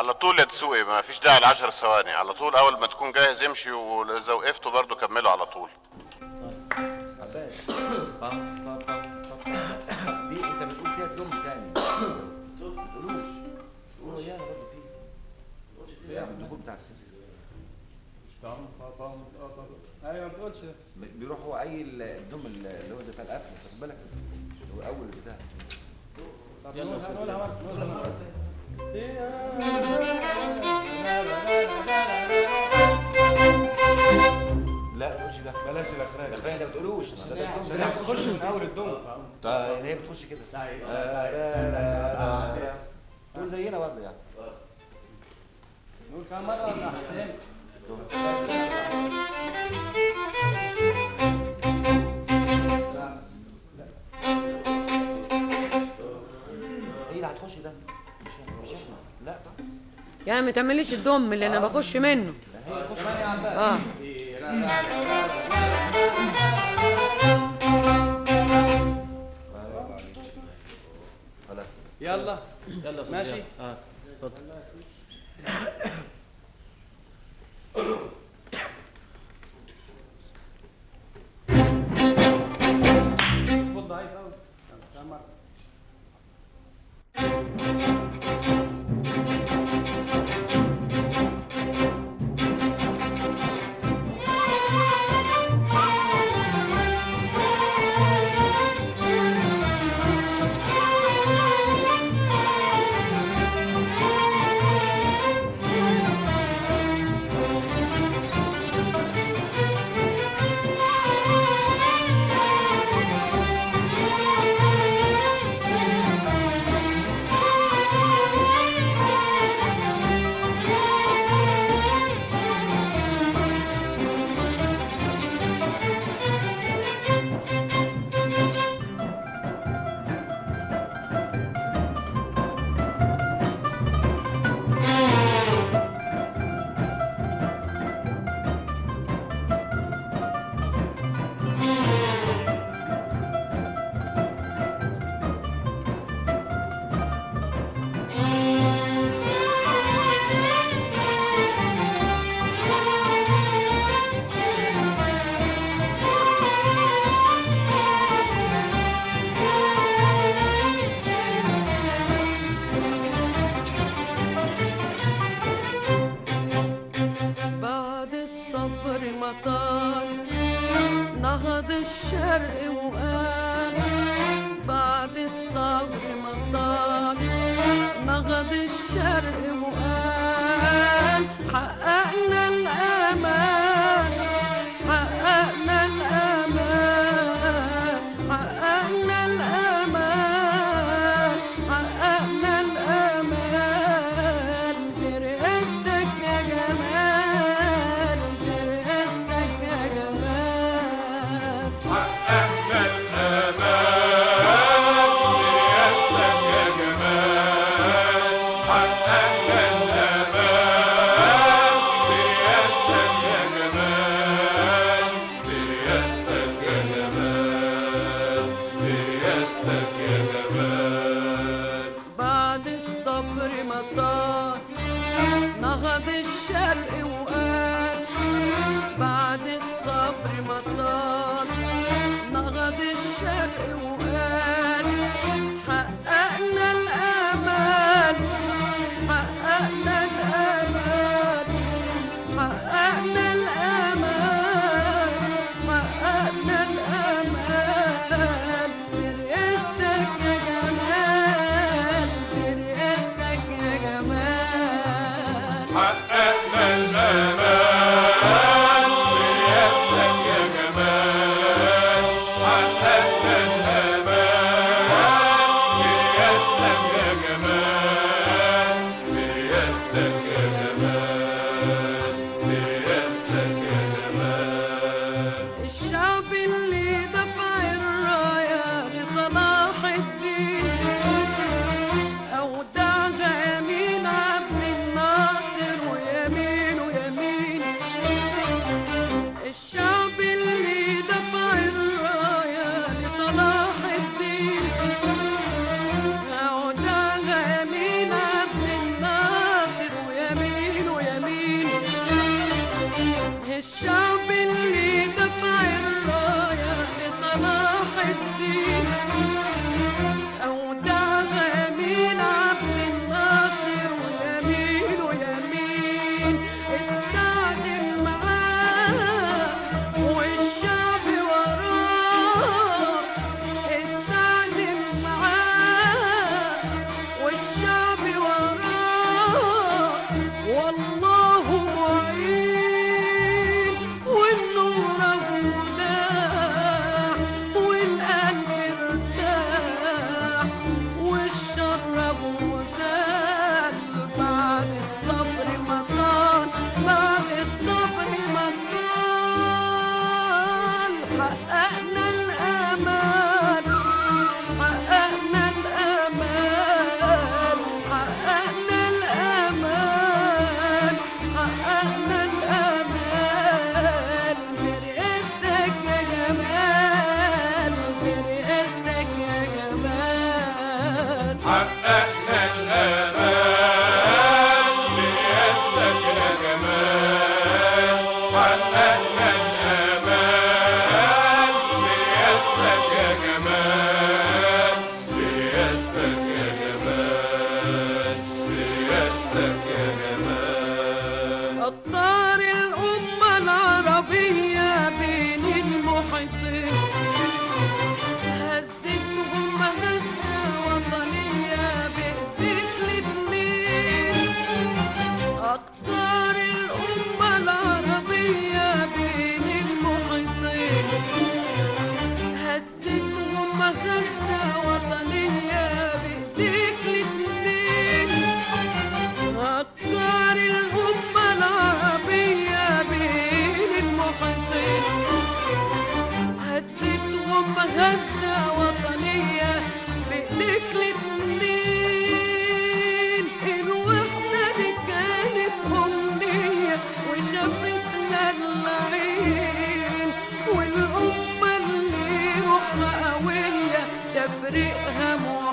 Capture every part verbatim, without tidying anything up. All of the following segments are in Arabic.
على طول يا دسوقي، ما فيش داعي لعشر ثواني، على طول اول ما تكون جاهز امشي، واذا وقفتوا برضو كملوا على طول. عباس دي انت بتقول فيها الدم تاني. ما تقولوش قولوا يانا برضه فيه يعني الدخول بتاع السن. ايوه ما تقولش. بيروح هو قايل الدم اللي هو زي بتاع القفل، خد بالك هو اول بتاع. يلا يا استاذ لا ما تقولش ده، بلاش الاخراني. الاخراني ده ما تقولوش، ده بتخش من اول الدم. طيب هي بتخش كده تقول زينا برضه يعني. نقول كم مره ولا حاجتين؟ ايه اللي هتخش ده؟ مش مش احنا. لا طبعا يعني ما تعمليش الدم اللي انا بخش منه. هي تخش ثانيه يا عباس. اه خلاص يلا يلا ماشي. اه اتفضل. خد ضعيف قوي. كم مره؟ حققنا تفريقها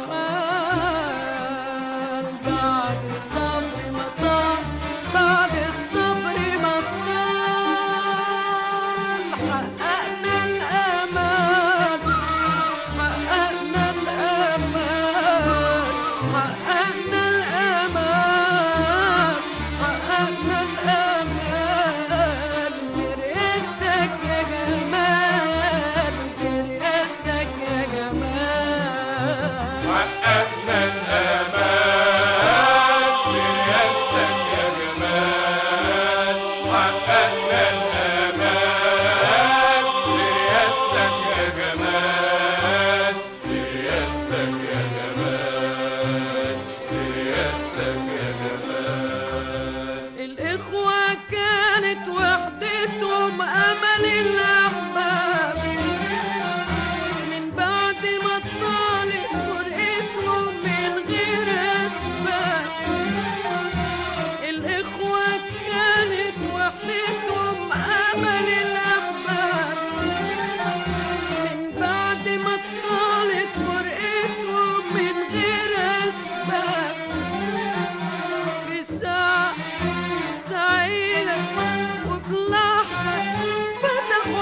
محال. بعد الصبر مطال، بعد الصبر مطال، حققنا الأمل، حققنا الأمل، حققنا الأمل، حققنا الأمل برئاستك يا جمال، برئاستك يا جمال. حققنا الأمل برئاستك يا جمال، حققنا الأمل برئاستك يا جمال، برئاستك يا جمال، برئاستك يا جمال. الإخوة كانت وحدتهم أمل الأحباب، من بعد ما طالت فرقتهم من غير أسباب. الإخوة كانت وحدتهم أمل الأحباب، من بعد ما طالت فرقتهم من غير أسباب. في ساعة سعيدة وفي لحظة فتحوا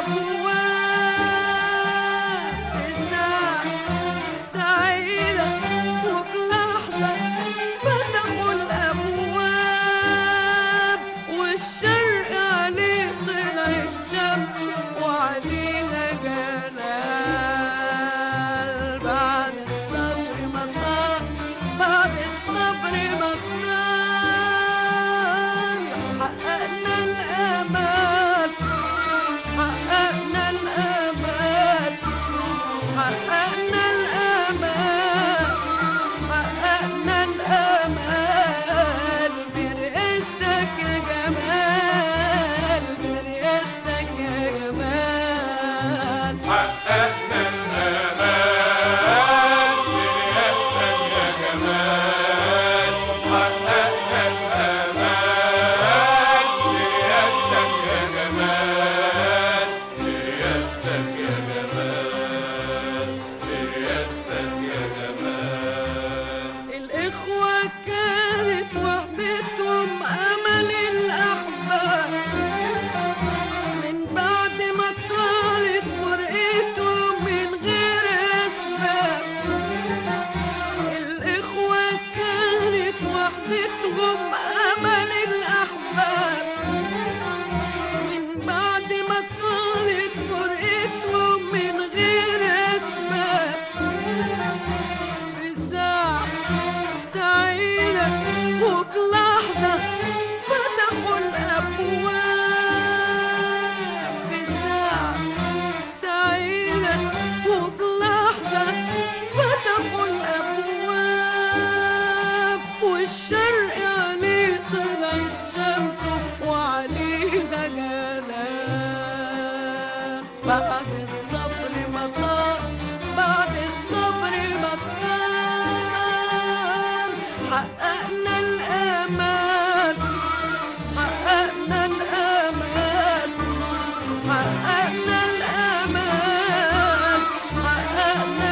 الأبواب. في ساعة سعيدة وفي لحظة فتحوا الأبواب، والشرق عليه طلعت شمس وعلينا جلال. بعد الصبر مطال، بعد الصبر مطال، حققنا الأمل، حققنا الأمل، حققنا الأمل، حققنا الأمل برئاستك يا جمال، برئاستك يا جمال. حققنا الأمل برئاستك يا جمال، حققنا الأمل برئاستك يا جمال، برئاستك يا جمال، برئاستك يا جمال. الإخوة كانت وحدتهم أمل الأحباب، من بعد ما طالت فرقتهم من غير أسباب. الإخوة كانت وحدتهم أمل الأحباب، من بعد ما طالت فرقتهم من غير أسباب. في ساعة سعيدة وفي لحظة فتحوا الأبواب. في ساعة سعيدة وفي لحظة فتحوا الأبواب، والشرق عليه طلعت شمسه وعلينا جلال. بعد الصبر مطال، بعد الصبر مطال، حققنا الأمل، حققنا الأمل، حققنا الأمل، حققنا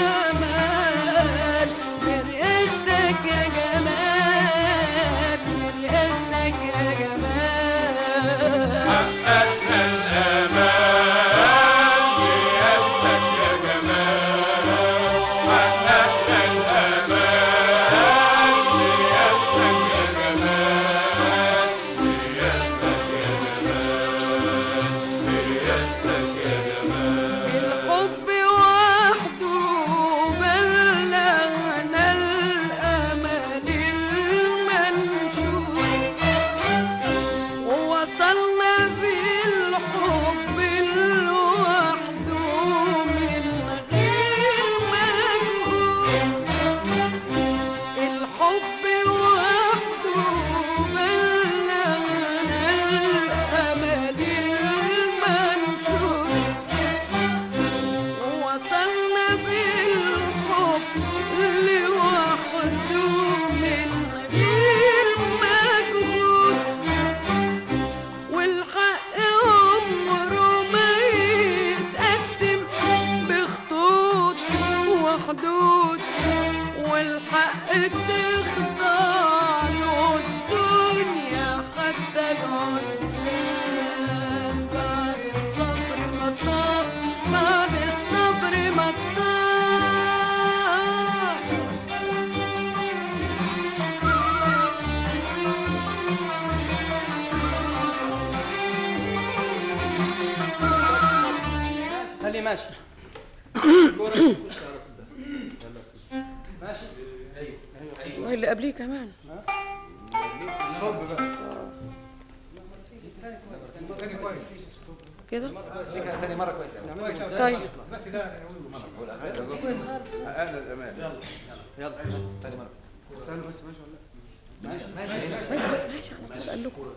الأمل برئاستك يا جمال، برئاستك يا جمال. حققنا الأمل برئاستك يا جمال، حققنا الأمل برئاستك يا جمال، برئاستك يا جمال، برئاستك يا جمال. الحب وحده بلغنا الأمل المنشور، ووصلنا بالحب لوحده من غير مجهود. الحب وحده بلغنا الأمل المنشور، ووصلنا بالحب لوحده من غير مجهود. والحق عمره ما يتقسم بخطوط وحدود والحق تخضع له الدنيا حتى العزال بعد الصبر مطار بعد الصبر مطار خليه ماشي ماشي ايوه اللي قبليه كمان ستوب بقى كده سكه تاني مره كويسه. طيب كويس خالص. اعلى الامان. يلا يلا تاني مره. استنوا بس ماشي ولا لا؟ ماشي ماشي ماشي ماشي قال لكم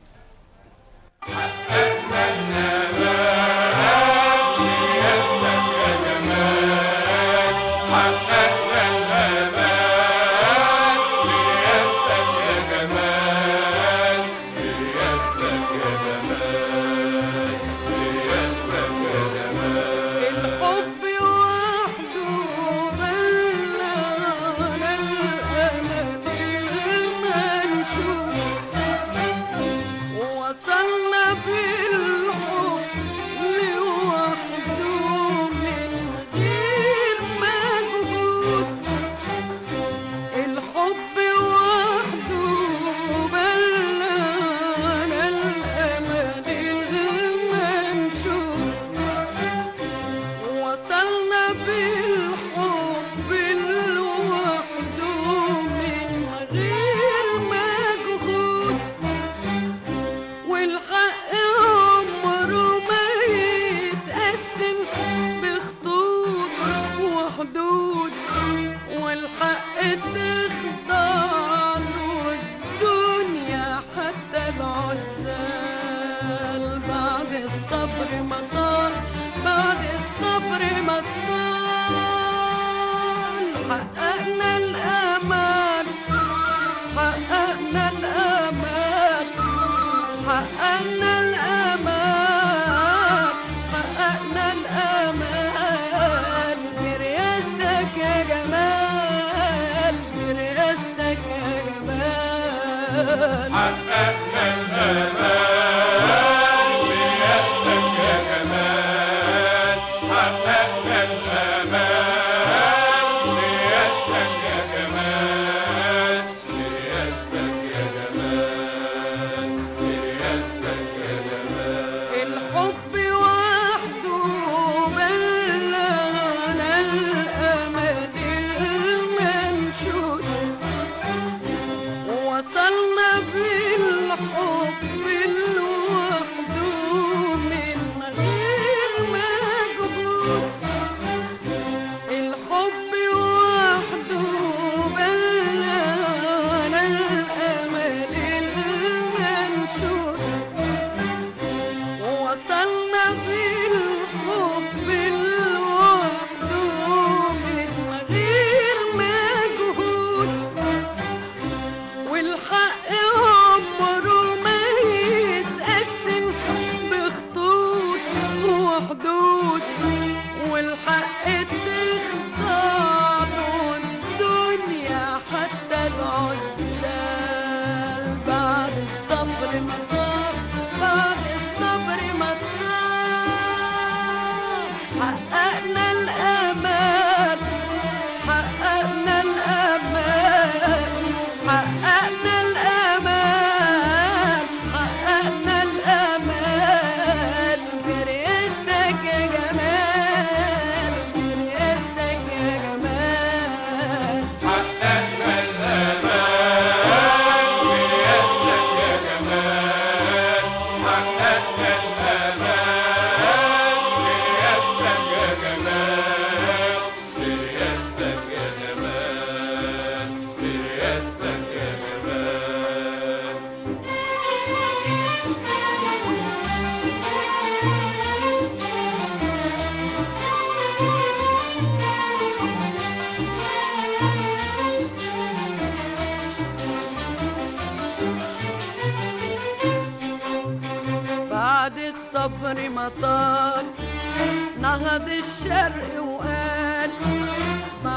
الصبر مطال نهض الشرق وقال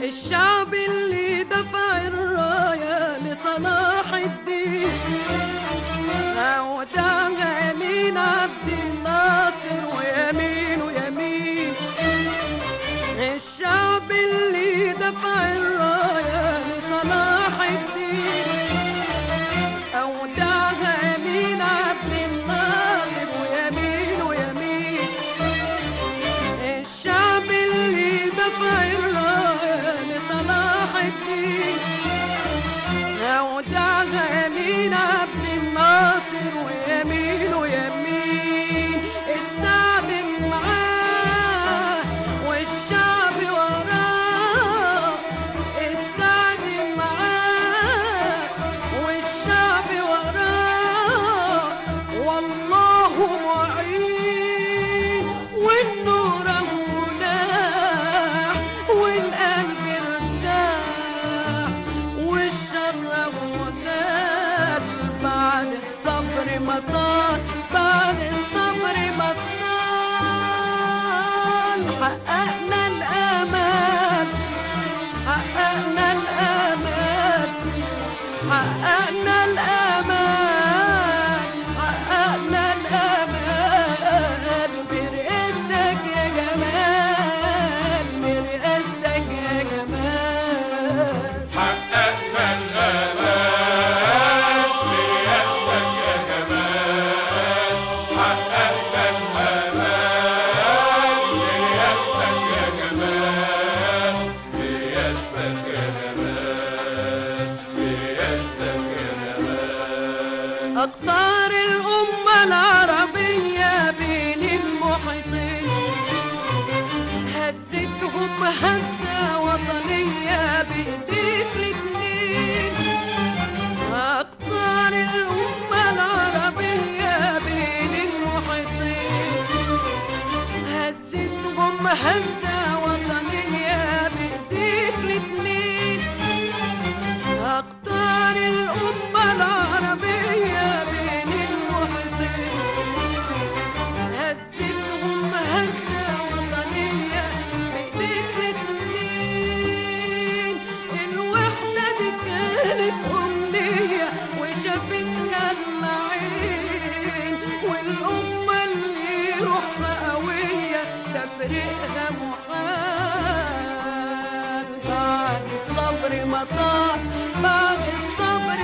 الشعب اللي دفع الراية لصلاح الدين ودعا يمين عبد الناصر ويمين ويمين. الشعب اللي دفع الراية لصلاح الدين ودعا يمين عبد الناصر ويمين ويمين. الشعب اللي دفع الراية لصلاح الدين ودعا يمين عبد الناصر ويمين ويمين. السعد معاه والشعب وراه، السعد معاه والشعب وراه، والله معين والنور ملاح والقلب ارتاح والشر وزال. بعد الصبر مطار، بعد الصبر مطار، حققنا الآمال، حققنا الآمال، حققنا الآمال، حققنا الآمال برئاستك يا جمال، برئاستك يا جمال. حققنا الآمال أقطار الأمة العربية بين المحيطين هزتهم هزة وطنية بإيديك الاتنين. أقطار الأمة العربية بين المحيطين هزتهم هزة وطنية بإيديك الاتنين. أقطار الأمة العربية بين المحيطين هزتهم هزة وطنية بإيديك الاتنين. الوحدة دي كانت أمنية وشافتها العين، والأمة اللي روحها قوية تفرقها محال. بعد الصبر مطار، بعد الصبر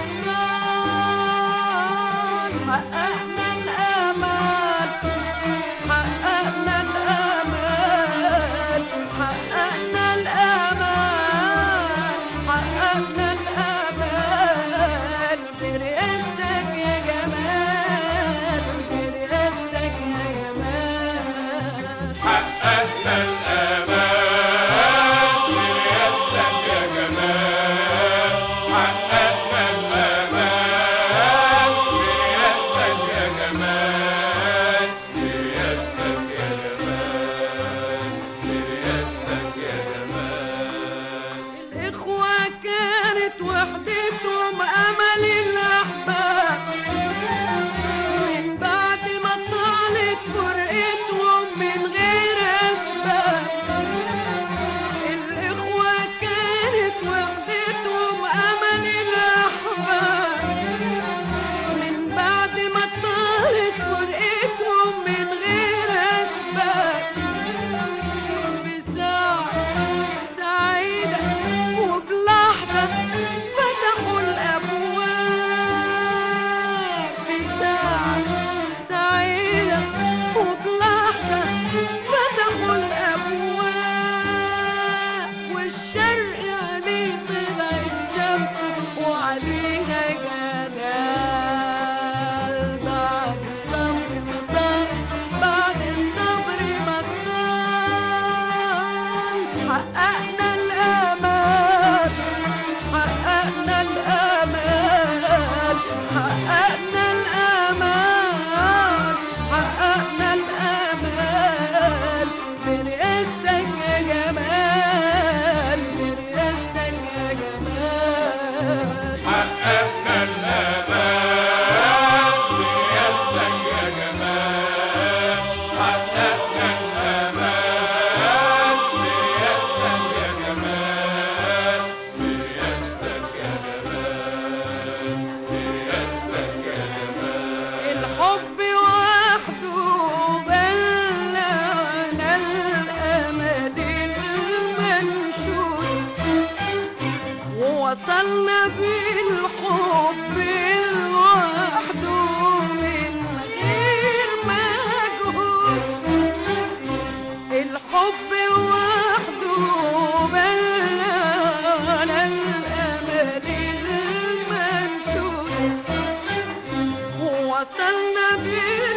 مطار، حققنا الآمال، حققنا الآمال، حققنا الآمال، حققنا الآمال برئاستك يا جمال، برئاستك يا جمال. حققنا الآمال برئاستك يا جمال، وصلنا بالحب لوحده من غير مجهود، الحب وحده بلغنا الأمل المنشود، وصلنا بالحب